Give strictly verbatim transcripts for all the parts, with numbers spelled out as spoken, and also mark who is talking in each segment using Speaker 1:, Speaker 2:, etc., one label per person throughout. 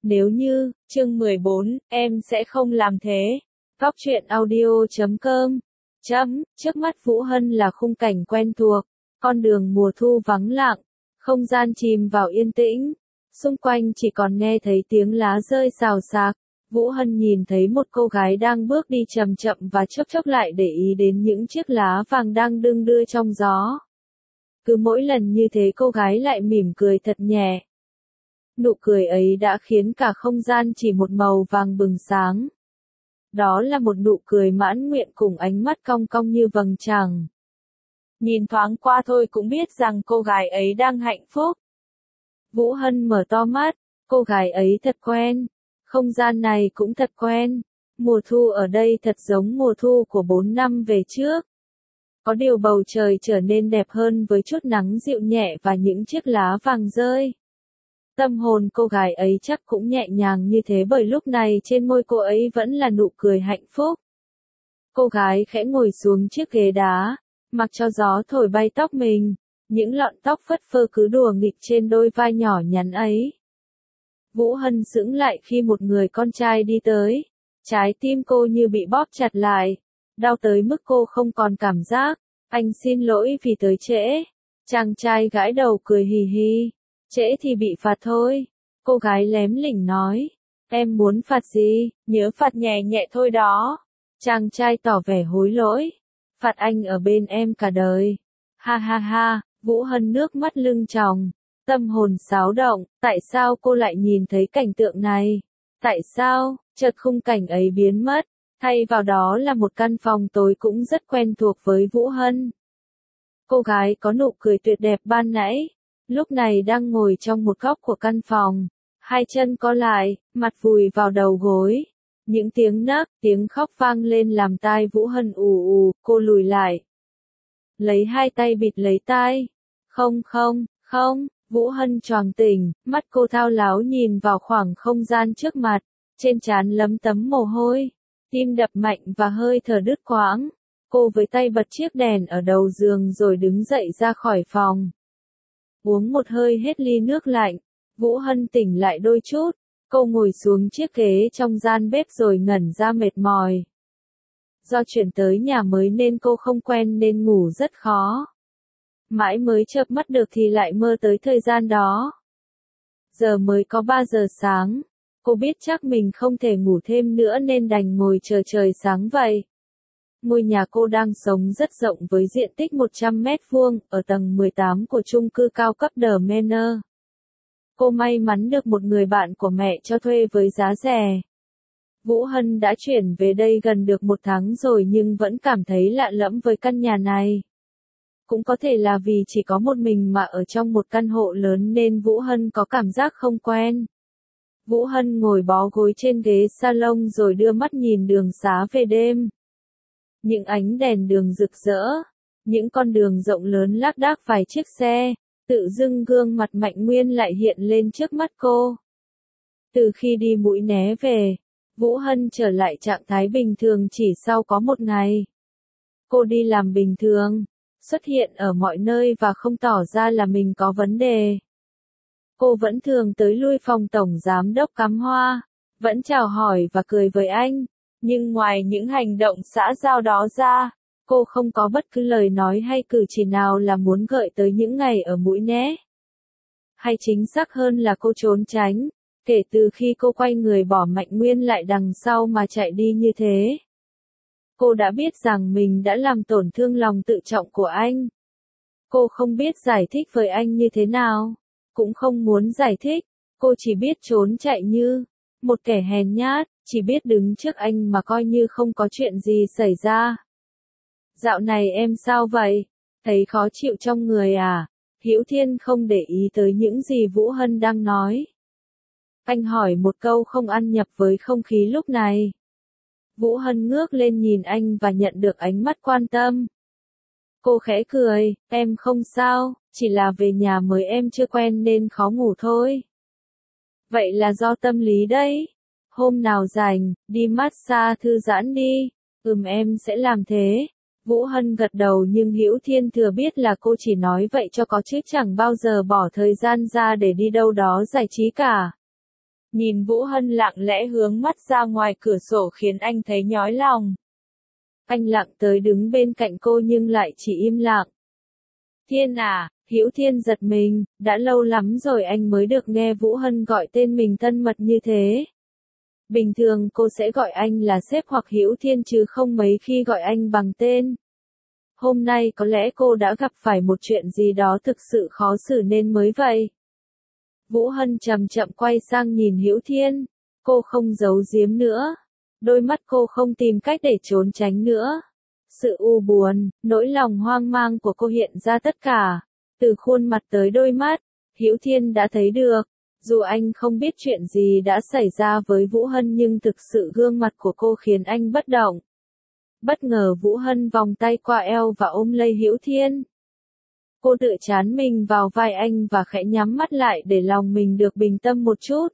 Speaker 1: Nếu như, chương mười bốn, em sẽ không làm thế. Góc truyện audio chấm com. Chấm, trước mắt Vũ Hân là khung cảnh quen thuộc, con đường mùa thu vắng lặng, không gian chìm vào yên tĩnh, xung quanh chỉ còn nghe thấy tiếng lá rơi xào xạc. Vũ Hân nhìn thấy một cô gái đang bước đi chậm chậm và chốc chốc lại để ý đến những chiếc lá vàng đang đung đưa trong gió. Cứ mỗi lần như thế cô gái lại mỉm cười thật nhẹ. Nụ cười ấy đã khiến cả không gian chỉ một màu vàng bừng sáng. Đó là một nụ cười mãn nguyện cùng ánh mắt cong cong như vầng trăng. Nhìn thoáng qua thôi cũng biết rằng cô gái ấy đang hạnh phúc. Vũ Hân mở to mắt, cô gái ấy thật quen. Không gian này cũng thật quen. Mùa thu ở đây thật giống mùa thu của bốn năm về trước. Có điều bầu trời trở nên đẹp hơn với chút nắng dịu nhẹ và những chiếc lá vàng rơi. Tâm hồn cô gái ấy chắc cũng nhẹ nhàng như thế bởi lúc này trên môi cô ấy vẫn là nụ cười hạnh phúc. Cô gái khẽ ngồi xuống chiếc ghế đá, mặc cho gió thổi bay tóc mình, những lọn tóc phất phơ cứ đùa nghịch trên đôi vai nhỏ nhắn ấy. Vũ Hân sững lại khi một người con trai đi tới, trái tim cô như bị bóp chặt lại, đau tới mức cô không còn cảm giác. Anh xin lỗi vì tới trễ. Chàng trai gãi đầu cười hì hì. Trễ thì bị phạt thôi. Cô gái lém lỉnh nói. Em muốn phạt gì? Nhớ phạt nhẹ nhẹ thôi đó. Chàng trai tỏ vẻ hối lỗi. Phạt anh ở bên em cả đời. Ha ha ha, Vũ Hân nước mắt lưng tròng. Tâm hồn xáo động, tại sao cô lại nhìn thấy cảnh tượng này? Tại sao, chợt khung cảnh ấy biến mất, thay vào đó là một căn phòng tối cũng rất quen thuộc với Vũ Hân. Cô gái có nụ cười tuyệt đẹp ban nãy, lúc này đang ngồi trong một góc của căn phòng, hai chân co lại, mặt vùi vào đầu gối. Những tiếng nấc, tiếng khóc vang lên làm tai Vũ Hân ù ù, cô lùi lại. Lấy hai tay bịt lấy tai. Không không, không, Vũ Hân choàng tỉnh, mắt cô thao láo nhìn vào khoảng không gian trước mặt, trên trán lấm tấm mồ hôi, tim đập mạnh và hơi thở đứt quãng. Cô với tay bật chiếc đèn ở đầu giường rồi đứng dậy ra khỏi phòng. Uống một hơi hết ly nước lạnh, Vũ Hân tỉnh lại đôi chút, cô ngồi xuống chiếc ghế trong gian bếp rồi ngẩn ra mệt mỏi. Do chuyển tới nhà mới nên cô không quen nên ngủ rất khó. Mãi mới chợp mắt được thì lại mơ tới thời gian đó. Giờ mới có ba giờ sáng, cô biết chắc mình không thể ngủ thêm nữa nên đành ngồi chờ trời sáng vậy. Ngôi nhà cô đang sống rất rộng với diện tích một trăm mét vuông, ở tầng mười tám của chung cư cao cấp The Manor. Cô may mắn được một người bạn của mẹ cho thuê với giá rẻ. Vũ Hân đã chuyển về đây gần được một tháng rồi nhưng vẫn cảm thấy lạ lẫm với căn nhà này. Cũng có thể là vì chỉ có một mình mà ở trong một căn hộ lớn nên Vũ Hân có cảm giác không quen. Vũ Hân ngồi bó gối trên ghế salon rồi đưa mắt nhìn đường xá về đêm. Những ánh đèn đường rực rỡ, những con đường rộng lớn lác đác vài chiếc xe, tự dưng gương mặt Mạnh Nguyên lại hiện lên trước mắt cô. Từ khi đi Mũi Né về, Vũ Hân trở lại trạng thái bình thường chỉ sau có một ngày. Cô đi làm bình thường, xuất hiện ở mọi nơi và không tỏ ra là mình có vấn đề. Cô vẫn thường tới lui phòng tổng giám đốc cắm hoa, vẫn chào hỏi và cười với anh, nhưng ngoài những hành động xã giao đó ra, cô không có bất cứ lời nói hay cử chỉ nào là muốn gợi tới những ngày ở Mũi Né. Hay chính xác hơn là cô trốn tránh, kể từ khi cô quay người bỏ Mạnh Nguyên lại đằng sau mà chạy đi như thế. Cô đã biết rằng mình đã làm tổn thương lòng tự trọng của anh. Cô không biết giải thích với anh như thế nào, cũng không muốn giải thích, cô chỉ biết trốn chạy như một kẻ hèn nhát, chỉ biết đứng trước anh mà coi như không có chuyện gì xảy ra. Dạo này em sao vậy? Thấy khó chịu trong người à? Hữu Thiên không để ý tới những gì Vũ Hân đang nói. Anh hỏi một câu không ăn nhập với không khí lúc này. Vũ Hân ngước lên nhìn anh và nhận được ánh mắt quan tâm. Cô khẽ cười, em không sao, chỉ là về nhà mới em chưa quen nên khó ngủ thôi. Vậy là do tâm lý đấy. Hôm nào rảnh, đi massage thư giãn đi. Ừm em sẽ làm thế. Vũ Hân gật đầu nhưng Hữu Thiên thừa biết là cô chỉ nói vậy cho có chứ chẳng bao giờ bỏ thời gian ra để đi đâu đó giải trí cả. Nhìn Vũ Hân lặng lẽ hướng mắt ra ngoài cửa sổ khiến anh thấy nhói lòng. Anh lặng tới đứng bên cạnh cô nhưng lại chỉ im lặng. Thiên à, Hữu Thiên giật mình, đã lâu lắm rồi anh mới được nghe Vũ Hân gọi tên mình thân mật như thế. Bình thường cô sẽ gọi anh là sếp hoặc Hữu Thiên chứ không mấy khi gọi anh bằng tên. Hôm nay có lẽ cô đã gặp phải một chuyện gì đó thực sự khó xử nên mới vậy. Vũ Hân chậm chậm quay sang nhìn Hữu Thiên. Cô không giấu giếm nữa. Đôi mắt cô không tìm cách để trốn tránh nữa. Sự u buồn, nỗi lòng hoang mang của cô hiện ra tất cả. Từ khuôn mặt tới đôi mắt, Hữu Thiên đã thấy được. Dù anh không biết chuyện gì đã xảy ra với Vũ Hân nhưng thực sự gương mặt của cô khiến anh bất động. Bất ngờ Vũ Hân vòng tay qua eo và ôm lấy Hữu Thiên. Cô tựa chán mình vào vai anh và khẽ nhắm mắt lại để lòng mình được bình tâm một chút.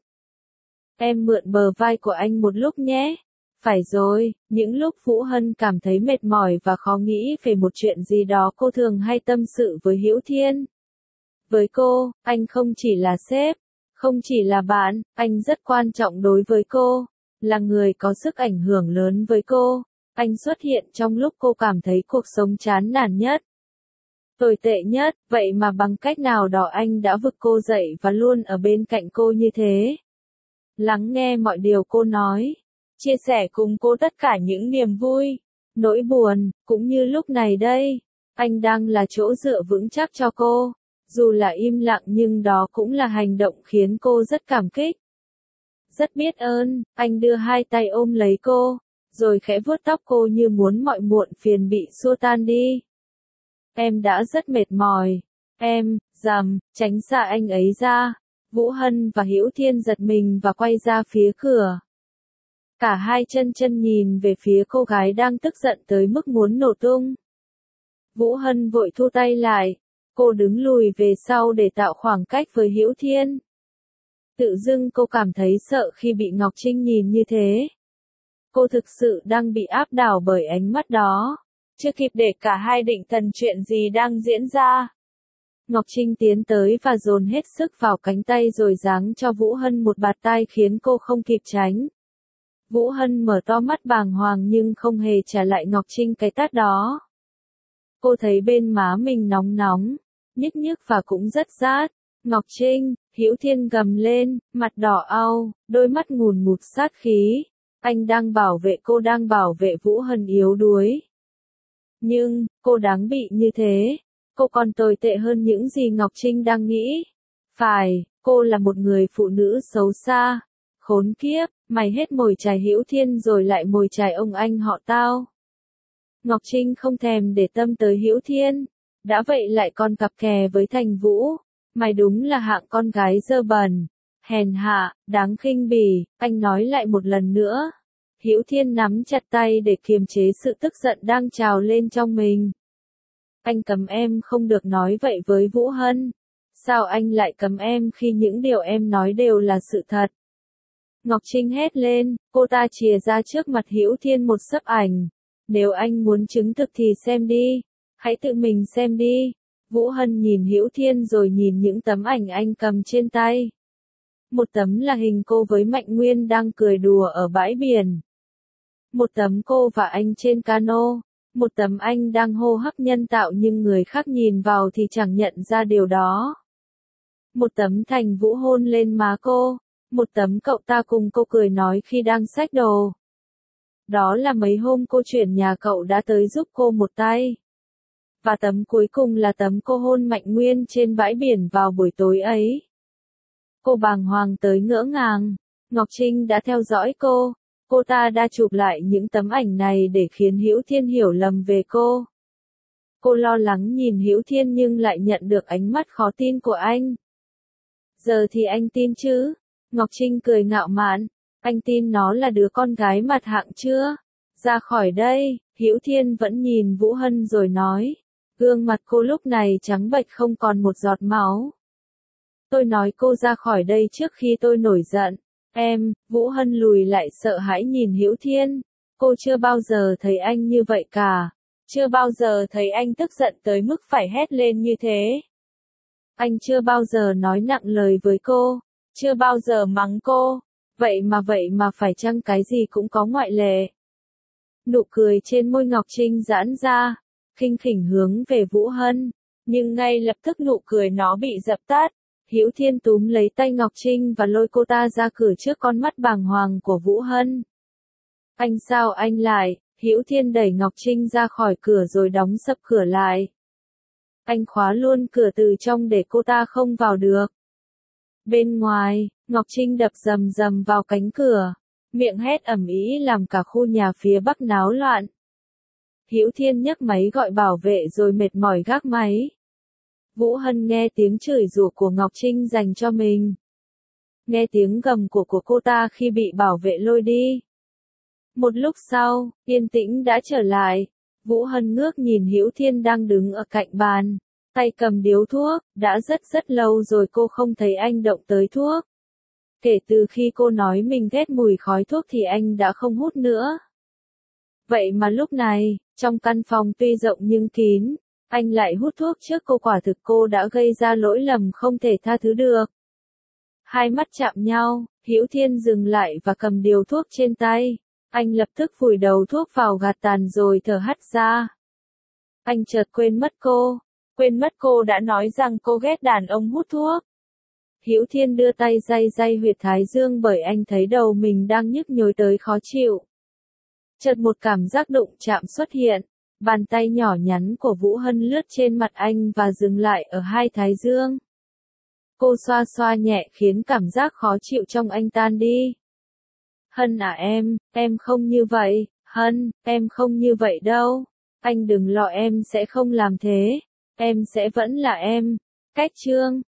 Speaker 1: Em mượn bờ vai của anh một lúc nhé. Phải rồi, những lúc Vũ Hân cảm thấy mệt mỏi và khó nghĩ về một chuyện gì đó cô thường hay tâm sự với Hữu Thiên. Với cô, anh không chỉ là sếp, không chỉ là bạn, anh rất quan trọng đối với cô, là người có sức ảnh hưởng lớn với cô. Anh xuất hiện trong lúc cô cảm thấy cuộc sống chán nản nhất, tồi tệ nhất, vậy mà bằng cách nào đó anh đã vực cô dậy và luôn ở bên cạnh cô như thế. Lắng nghe mọi điều cô nói, chia sẻ cùng cô tất cả những niềm vui, nỗi buồn, cũng như lúc này đây, anh đang là chỗ dựa vững chắc cho cô. Dù là im lặng nhưng đó cũng là hành động khiến cô rất cảm kích. Rất biết ơn, anh đưa hai tay ôm lấy cô, rồi khẽ vuốt tóc cô như muốn mọi muộn phiền bị xua tan đi. Em đã rất mệt mỏi. Em, dầm, tránh xa anh ấy ra. Vũ Hân và Hữu Thiên giật mình và quay ra phía cửa. Cả hai chân chân nhìn về phía cô gái đang tức giận tới mức muốn nổ tung. Vũ Hân vội thu tay lại. Cô đứng lùi về sau để tạo khoảng cách với Hữu Thiên. Tự dưng cô cảm thấy sợ khi bị Ngọc Trinh nhìn như thế. Cô thực sự đang bị áp đảo bởi ánh mắt đó. Chưa kịp để cả hai định thần chuyện gì đang diễn ra. Ngọc Trinh tiến tới và dồn hết sức vào cánh tay rồi giáng cho Vũ Hân một bạt tai khiến cô không kịp tránh. Vũ Hân mở to mắt bàng hoàng nhưng không hề trả lại Ngọc Trinh cái tát đó. Cô thấy bên má mình nóng nóng, nhức nhức và cũng rất rát. Ngọc Trinh, Hữu Thiên gầm lên, mặt đỏ au, đôi mắt ngùn ngụt sát khí. Anh đang bảo vệ cô, đang bảo vệ Vũ Hân yếu đuối. Nhưng, cô đáng bị như thế. Cô còn tồi tệ hơn những gì Ngọc Trinh đang nghĩ. Phải, cô là một người phụ nữ xấu xa. Khốn kiếp, mày hết mồi chài Hữu Thiên rồi lại mồi chài ông anh họ tao. Ngọc Trinh không thèm để tâm tới Hữu Thiên. Đã vậy lại còn cặp kè với Thành Vũ. Mày đúng là hạng con gái dơ bẩn, hèn hạ, đáng khinh bỉ. Anh nói lại một lần nữa. Hữu Thiên nắm chặt tay để kiềm chế sự tức giận đang trào lên trong mình. Anh cấm em không được nói vậy với Vũ Hân. Sao anh lại cấm em khi những điều em nói đều là sự thật? Ngọc Trinh hét lên, cô ta chìa ra trước mặt Hữu Thiên một xấp ảnh. Nếu anh muốn chứng thực thì xem đi. Hãy tự mình xem đi. Vũ Hân nhìn Hữu Thiên rồi nhìn những tấm ảnh anh cầm trên tay. Một tấm là hình cô với Mạnh Nguyên đang cười đùa ở bãi biển. Một tấm cô và anh trên cano. Một tấm anh đang hô hấp nhân tạo nhưng người khác nhìn vào thì chẳng nhận ra điều đó. Một tấm Thành Vũ hôn lên má cô. Một tấm cậu ta cùng cô cười nói khi đang xách đồ. Đó là mấy hôm cô chuyển nhà cậu đã tới giúp cô một tay. Và tấm cuối cùng là tấm cô hôn Mạnh Nguyên trên bãi biển vào buổi tối ấy. Cô bàng hoàng tới ngỡ ngàng. Ngọc Trinh đã theo dõi cô. Cô ta đã chụp lại những tấm ảnh này để khiến Hữu Thiên hiểu lầm về cô. Cô lo lắng nhìn Hữu Thiên nhưng lại nhận được ánh mắt khó tin của anh. Giờ thì anh tin chứ? Ngọc Trinh cười ngạo mạn. Anh tin nó là đứa con gái mặt hạng chưa? Ra khỏi đây, Hữu Thiên vẫn nhìn Vũ Hân rồi nói. Gương mặt cô lúc này trắng bệch không còn một giọt máu. Tôi nói cô ra khỏi đây trước khi tôi nổi giận. Em, Vũ Hân lùi lại sợ hãi nhìn Hữu Thiên. Cô chưa bao giờ thấy anh như vậy cả. Chưa bao giờ thấy anh tức giận tới mức phải hét lên như thế. Anh chưa bao giờ nói nặng lời với cô. Chưa bao giờ mắng cô. Vậy mà vậy mà phải chăng cái gì cũng có ngoại lệ. Nụ cười trên môi Ngọc Trinh giãn ra, khinh khỉnh hướng về Vũ Hân, nhưng ngay lập tức nụ cười nó bị dập tắt. Hữu Thiên túm lấy tay Ngọc Trinh và lôi cô ta ra cửa trước con mắt bàng hoàng của Vũ Hân. Anh sao anh lại? Hữu Thiên đẩy Ngọc Trinh ra khỏi cửa rồi đóng sập cửa lại. Anh khóa luôn cửa từ trong để cô ta không vào được. Bên ngoài, Ngọc Trinh đập rầm rầm vào cánh cửa, miệng hét ầm ĩ làm cả khu nhà phía bắc náo loạn. Hữu Thiên nhấc máy gọi bảo vệ rồi mệt mỏi gác máy. Vũ Hân nghe tiếng chửi rủa của Ngọc Trinh dành cho mình. Nghe tiếng gầm của của cô ta khi bị bảo vệ lôi đi. Một lúc sau, yên tĩnh đã trở lại. Vũ Hân ngước nhìn Hữu Thiên đang đứng ở cạnh bàn, tay cầm điếu thuốc, đã rất rất lâu rồi cô không thấy anh động tới thuốc. Kể từ khi cô nói mình ghét mùi khói thuốc thì anh đã không hút nữa. Vậy mà lúc này, trong căn phòng tuy rộng nhưng kín, anh lại hút thuốc trước cô, quả thực cô đã gây ra lỗi lầm không thể tha thứ được. Hai mắt chạm nhau, Hữu Thiên dừng lại và cầm điếu thuốc trên tay. Anh lập tức vùi đầu thuốc vào gạt tàn rồi thở hắt ra. Anh chợt quên mất cô, quên mất cô đã nói rằng cô ghét đàn ông hút thuốc. Hữu Thiên đưa tay day day huyệt thái dương bởi anh thấy đầu mình đang nhức nhối tới khó chịu. Chợt một cảm giác đụng chạm xuất hiện, bàn tay nhỏ nhắn của Vũ Hân lướt trên mặt anh và dừng lại ở hai thái dương. Cô xoa xoa nhẹ khiến cảm giác khó chịu trong anh tan đi. Hân à em, em không như vậy, Hân, em không như vậy đâu. Anh đừng lo, em sẽ không làm thế. Em sẽ vẫn là em. Cách chương